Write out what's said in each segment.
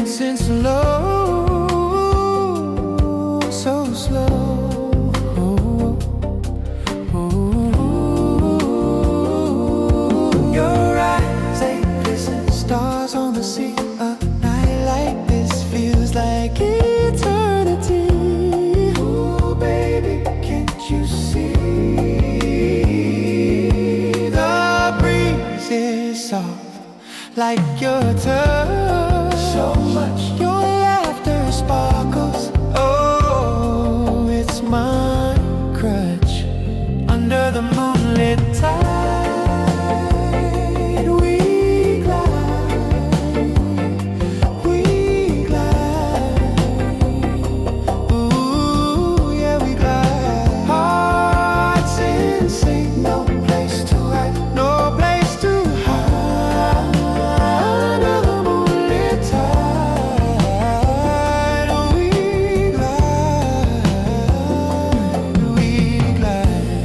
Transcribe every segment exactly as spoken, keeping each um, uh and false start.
dancing slow, so slow. Your eyes ain't kissing stars on the sea. A night like this feels like eternity. Ooh, baby, can't you see? The breeze is soft like your touch. So much your laughter sparkles. Oh, it's my crutch. Under the moonlit tide, we glide, we glide. Ooh, yeah, we glide. Hearts in sync, no place to hide, no place to hide. Under the moonlit tide, we glide, we glide.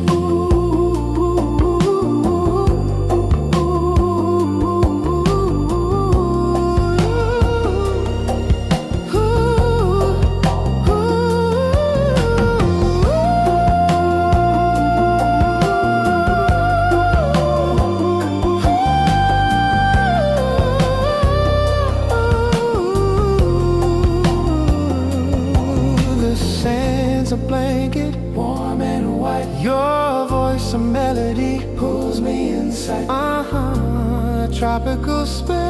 The sand's a blanket, warm and white. Your voice a melody, pulls me inside. Uh-huh, tropical space.